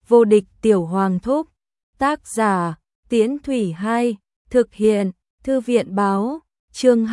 Vô địch tiểu hoàng thúc. Tác giả, Tiễn Thủy 2, thực hiện, Thư viện báo, chương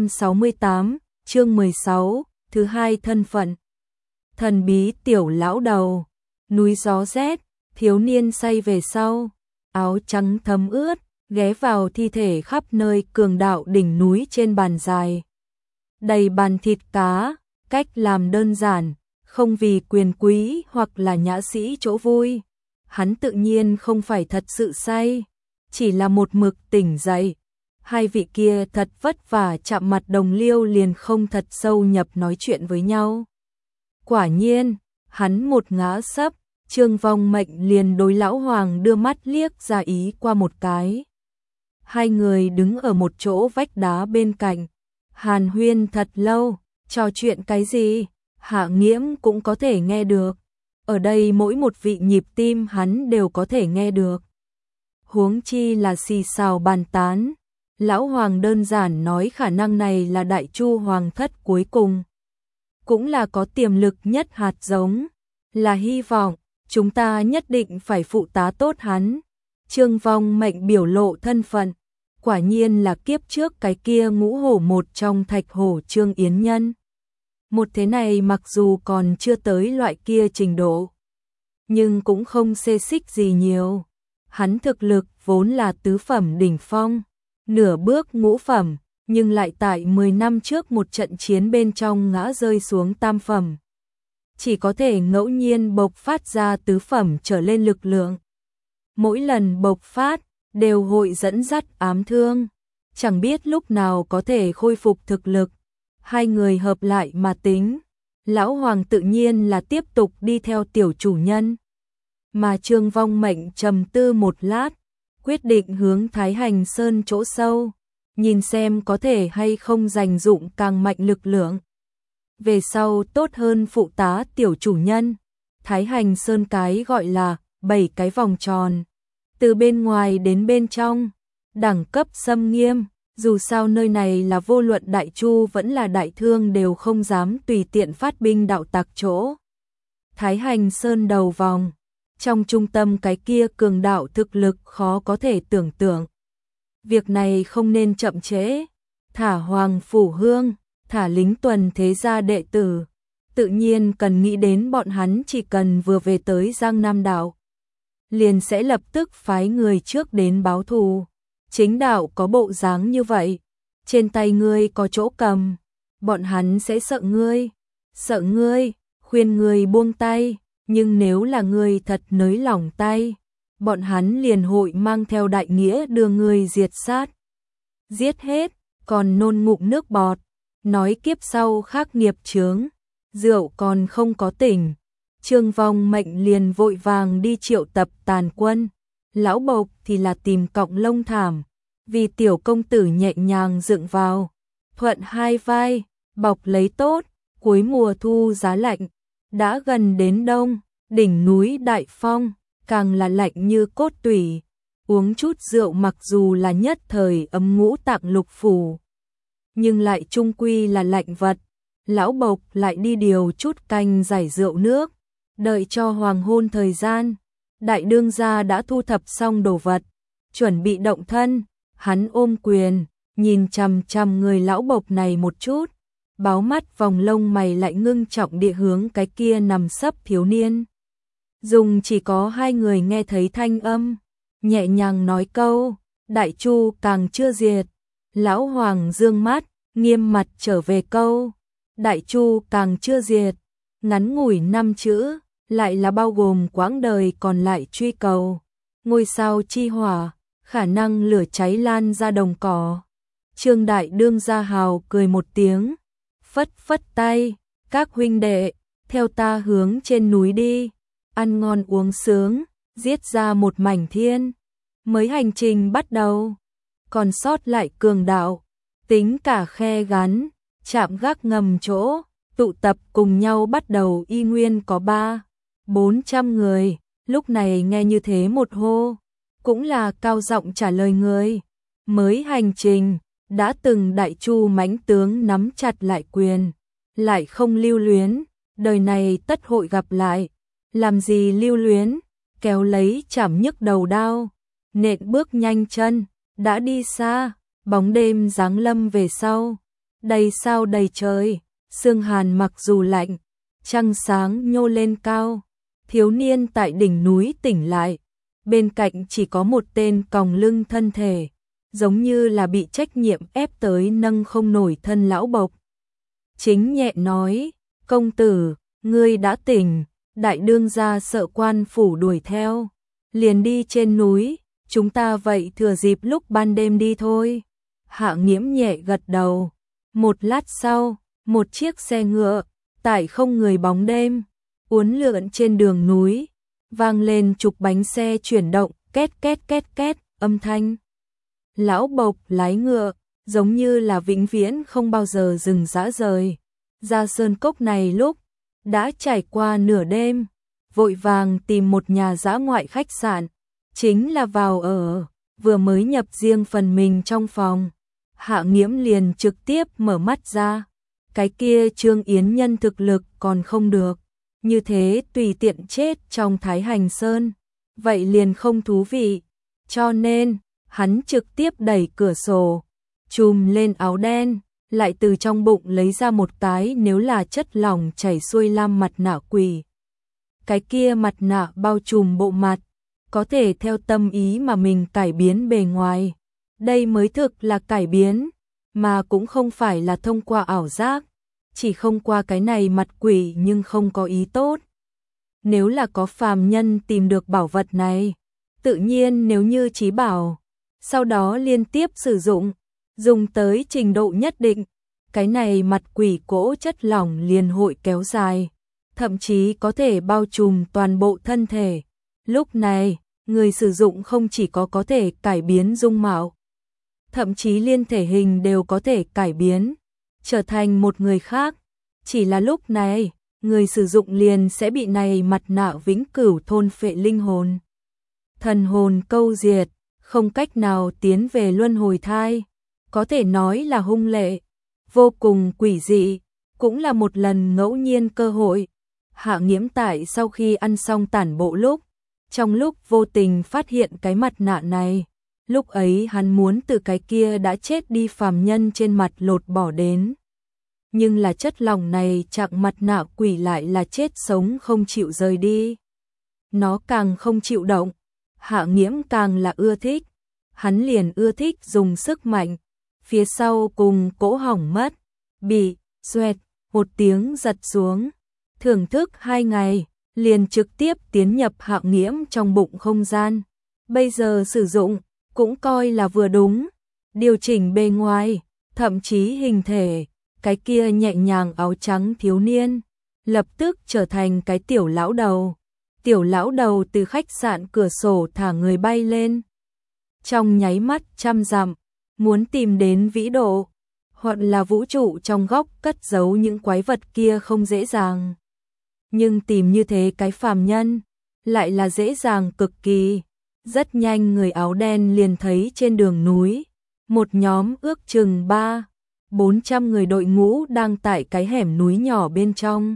268, chương 16, thứ hai thân phận. Thần bí tiểu lão đầu, núi gió rét, thiếu niên say về sau, áo trắng thấm ướt, ghé vào thi thể khắp nơi cường đạo đỉnh núi trên bàn dài. Đầy bàn thịt cá, cách làm đơn giản, không vì quyền quý hoặc là nhã sĩ chỗ vui. Hắn tự nhiên không phải thật sự say, chỉ là một mực tỉnh dậy. Hai vị kia thật vất vả chạm mặt đồng liêu liền không thật sâu nhập nói chuyện với nhau. Quả nhiên, hắn một ngã sấp, Trương Vong Mệnh liền đối lão hoàng đưa mắt liếc ra ý qua một cái. Hai người đứng ở một chỗ vách đá bên cạnh, hàn huyên thật lâu, trò chuyện cái gì, Hạ Nghiễm cũng có thể nghe được. Ở đây mỗi một vị nhịp tim hắn đều có thể nghe được. Huống chi là xì xào bàn tán. Lão hoàng đơn giản nói khả năng này là Đại Chu hoàng thất cuối cùng, cũng là có tiềm lực nhất hạt giống, là hy vọng, chúng ta nhất định phải phụ tá tốt hắn. Trương Vong Mệnh biểu lộ thân phận, quả nhiên là kiếp trước cái kia ngũ hổ một trong Thạch Hổ Trương Yến Nhân. Một thế này mặc dù còn chưa tới loại kia trình độ, nhưng cũng không xê xích gì nhiều. Hắn thực lực vốn là tứ phẩm đỉnh phong, nửa bước ngũ phẩm, nhưng lại tại 10 năm trước một trận chiến bên trong ngã rơi xuống tam phẩm. Chỉ có thể ngẫu nhiên bộc phát ra tứ phẩm trở lên lực lượng. Mỗi lần bộc phát, đều hội dẫn dắt ám thương, chẳng biết lúc nào có thể khôi phục thực lực. Hai người hợp lại mà tính, lão hoàng tự nhiên là tiếp tục đi theo tiểu chủ nhân. Mà Trương Vong Mệnh trầm tư một lát, quyết định hướng Thái Hành Sơn chỗ sâu, nhìn xem có thể hay không dành dụng càng mạnh lực lượng. Về sau tốt hơn phụ tá tiểu chủ nhân. Thái Hành Sơn cái gọi là 7 cái vòng tròn, từ bên ngoài đến bên trong, đẳng cấp xâm nghiêm. Dù sao nơi này là vô luận Đại Chu vẫn là Đại Thương đều không dám tùy tiện phát binh đạo tặc chỗ. Thái Hành Sơn đầu vòng, trong trung tâm cái kia cường đạo thực lực khó có thể tưởng tượng. Việc này không nên chậm trễ, thả Hoàng Phủ Hương, thả lính tuần thế gia đệ tử, tự nhiên cần nghĩ đến bọn hắn chỉ cần vừa về tới Giang Nam Đạo, liền sẽ lập tức phái người trước đến báo thù. Chính đạo có bộ dáng như vậy, trên tay ngươi có chỗ cầm, bọn hắn sẽ sợ ngươi, khuyên ngươi buông tay, nhưng nếu là ngươi thật nới lỏng tay, bọn hắn liền hội mang theo đại nghĩa đưa ngươi diệt sát. Giết hết, còn nôn ngụm nước bọt, nói kiếp sau khác nghiệp chướng, rượu còn không có tỉnh. Trương Vong Mệnh liền vội vàng đi triệu tập tàn quân. Lão Bộc thì là tìm cọng lông thảm, vì tiểu công tử nhẹ nhàng dựng vào, thuận hai vai, bọc lấy tốt. Cuối mùa thu giá lạnh, đã gần đến đông, đỉnh núi Đại Phong, càng là lạnh như cốt tủy. Uống chút rượu mặc dù là nhất thời ấm ngũ tạng lục phủ, nhưng lại chung quy là lạnh vật. Lão Bộc lại đi điều chút canh giải rượu nước, đợi cho hoàng hôn thời gian. Đại đương gia đã thu thập xong đồ vật, chuẩn bị động thân. Hắn ôm quyền, nhìn chằm chằm người lão Bộc này một chút, báo mắt vòng lông mày lại ngưng trọng địa hướng cái kia nằm sấp thiếu niên. Dùng chỉ có hai người nghe thấy thanh âm, nhẹ nhàng nói câu, Đại Chu càng chưa diệt. Lão hoàng dương mắt, nghiêm mặt trở về câu, Đại Chu càng chưa diệt. Ngắn ngủi 5 chữ, lại là bao gồm quãng đời còn lại truy cầu. Ngôi sao chi hỏa, khả năng lửa cháy lan ra đồng cỏ. Trương đại đương gia hào cười một tiếng, phất phất tay, các huynh đệ, theo ta hướng trên núi đi, ăn ngon uống sướng, giết ra một mảnh thiên. Mới hành trình bắt đầu, còn sót lại cường đạo, tính cả khe gắn, chạm gác ngầm chỗ, tụ tập cùng nhau bắt đầu y nguyên có 300-400 người. Lúc này nghe như thế một hô, cũng là cao giọng trả lời người. Mới hành trình, đã từng Đại Chu mãnh tướng nắm chặt lại quyền, lại không lưu luyến, đời này tất hội gặp lại. Làm gì lưu luyến, kéo lấy chảm nhức đầu đao, nện bước nhanh chân, đã đi xa, bóng đêm giáng lâm về sau, đầy sao đầy trời, sương hàn mặc dù lạnh, trăng sáng nhô lên cao, thiếu niên tại đỉnh núi tỉnh lại, bên cạnh chỉ có một tên còng lưng thân thể, giống như là bị trách nhiệm ép tới nâng không nổi thân lão bộc. Chính nhẹ nói, công tử, ngươi đã tỉnh, đại đương gia sợ quan phủ đuổi theo, liền đi trên núi, chúng ta vậy thừa dịp lúc ban đêm đi thôi. Hạ Nghiễm nhẹ gật đầu, một lát sau, một chiếc xe ngựa, tại không người bóng đêm, uốn lượn trên đường núi, vang lên trục bánh xe chuyển động, két két két két, âm thanh. Lão bộc lái ngựa, giống như là vĩnh viễn không bao giờ dừng dã rời. Ra sơn cốc này lúc đã trải qua nửa đêm, vội vàng tìm một nhà dã ngoại khách sạn, chính là vào ở, vừa mới nhập riêng phần mình trong phòng. Hạ Nghiễm liền trực tiếp mở mắt ra, cái kia Trương Yến Nhân thực lực còn không được, như thế tùy tiện chết trong Thái Hành Sơn, vậy liền không thú vị, cho nên hắn trực tiếp đẩy cửa sổ, chùm lên áo đen, lại từ trong bụng lấy ra một cái nếu là chất lỏng chảy xuôi lam mặt nạ quỷ. Cái kia mặt nạ bao trùm bộ mặt, có thể theo tâm ý mà mình cải biến bề ngoài. Đây mới thực là cải biến, mà cũng không phải là thông qua ảo giác, chỉ không qua cái này mặt quỷ nhưng không có ý tốt. Nếu là có phàm nhân tìm được bảo vật này, tự nhiên nếu như trí bảo, sau đó liên tiếp sử dụng, dùng tới trình độ nhất định, cái này mặt quỷ cỗ chất lỏng liền hội kéo dài, thậm chí có thể bao trùm toàn bộ thân thể. Lúc này, người sử dụng không chỉ có thể cải biến dung mạo, thậm chí liên thể hình đều có thể cải biến, trở thành một người khác. Chỉ là lúc này, người sử dụng liền sẽ bị này mặt nạ vĩnh cửu thôn phệ linh hồn. Thần hồn câu diệt, không cách nào tiến về luân hồi thai, có thể nói là hung lệ, vô cùng quỷ dị, cũng là một lần ngẫu nhiên cơ hội. Hạ Nghiễm tại sau khi ăn xong tản bộ lúc, trong lúc vô tình phát hiện cái mặt nạ này, lúc ấy hắn muốn từ cái kia đã chết đi phàm nhân trên mặt lột bỏ đến. Nhưng là chất lỏng này chặng mặt nạ quỷ lại là chết sống không chịu rời đi. Nó càng không chịu động, Hạ Nghiễm càng là ưa thích. Hắn liền ưa thích dùng sức mạnh, phía sau cùng cỗ hỏng mất, bị, xoẹt, một tiếng giật xuống. Thưởng thức 2 ngày, liền trực tiếp tiến nhập Hạ Nghiễm trong bụng không gian. Bây giờ sử dụng, cũng coi là vừa đúng, điều chỉnh bề ngoài, thậm chí hình thể, cái kia nhẹ nhàng áo trắng thiếu niên, lập tức trở thành cái tiểu lão đầu. Tiểu lão đầu từ khách sạn cửa sổ thả người bay lên. Trong nháy mắt trăm dặm, muốn tìm đến vĩ độ, hoặc là vũ trụ trong góc cất giấu những quái vật kia không dễ dàng. Nhưng tìm như thế cái phàm nhân, lại là dễ dàng cực kỳ. Rất nhanh người áo đen liền thấy trên đường núi, một nhóm ước chừng 300-400 người đội ngũ đang tại cái hẻm núi nhỏ bên trong.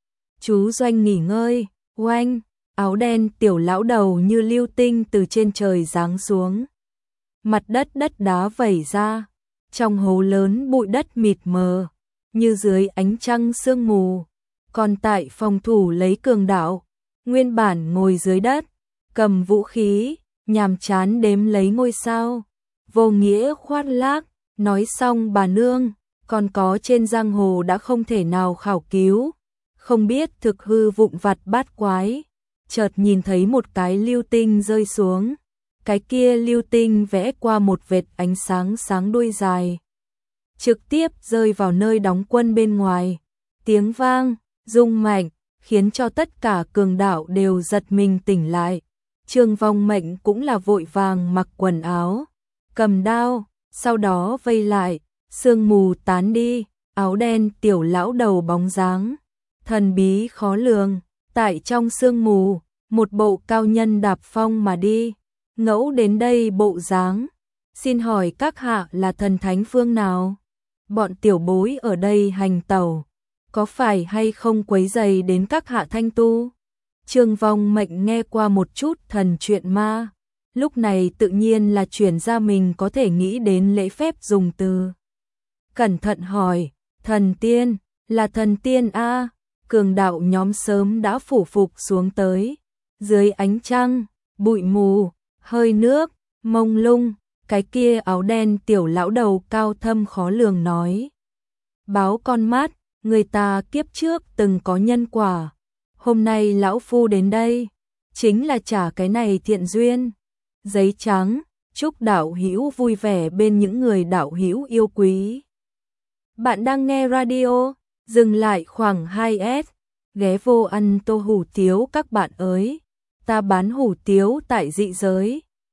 Chú doanh nghỉ ngơi, oanh, áo đen tiểu lão đầu như lưu tinh từ trên trời giáng xuống. Mặt đất đá vẩy ra, trong hố lớn bụi đất mịt mờ, như dưới ánh trăng sương mù. Còn tại phòng thủ lấy cường đạo, nguyên bản ngồi dưới đất, cầm vũ khí, nhàm chán đếm lấy ngôi sao, vô nghĩa khoác lác, nói xong bà nương, còn có trên giang hồ đã không thể nào khảo cứu, không biết thực hư vụn vặt bát quái, chợt nhìn thấy một cái lưu tinh rơi xuống, cái kia lưu tinh vẽ qua một vệt ánh sáng sáng đuôi dài, trực tiếp rơi vào nơi đóng quân bên ngoài, tiếng vang, rung mạnh, khiến cho tất cả cường đạo đều giật mình tỉnh lại. Trương Vong Mệnh cũng là vội vàng mặc quần áo, cầm đao, sau đó vây lại, sương mù tán đi, áo đen tiểu lão đầu bóng dáng, thần bí khó lường, tại trong sương mù, một bộ cao nhân đạp phong mà đi, ngẫu đến đây bộ dáng, xin hỏi các hạ là thần thánh phương nào? Bọn tiểu bối ở đây hành tẩu, có phải hay không quấy rầy đến các hạ thanh tu? Trương Vong Mệnh nghe qua một chút thần truyện ma, lúc này tự nhiên là chuyển ra mình có thể nghĩ đến lễ phép dùng từ. Cẩn thận hỏi, thần tiên, là thần tiên a? Cường đạo nhóm sớm đã phủ phục xuống tới. Dưới ánh trăng, bụi mù, hơi nước, mông lung, cái kia áo đen tiểu lão đầu cao thâm khó lường nói. Báo con mắt, người ta kiếp trước từng có nhân quả. Hôm nay lão phu đến đây, chính là trả cái này thiện duyên. Giấy trắng, chúc đạo hữu vui vẻ bên những người đạo hữu yêu quý. Bạn đang nghe radio, dừng lại khoảng 2S, ghé vô ăn tô hủ tiếu các bạn ơi. Ta bán hủ tiếu tại dị giới,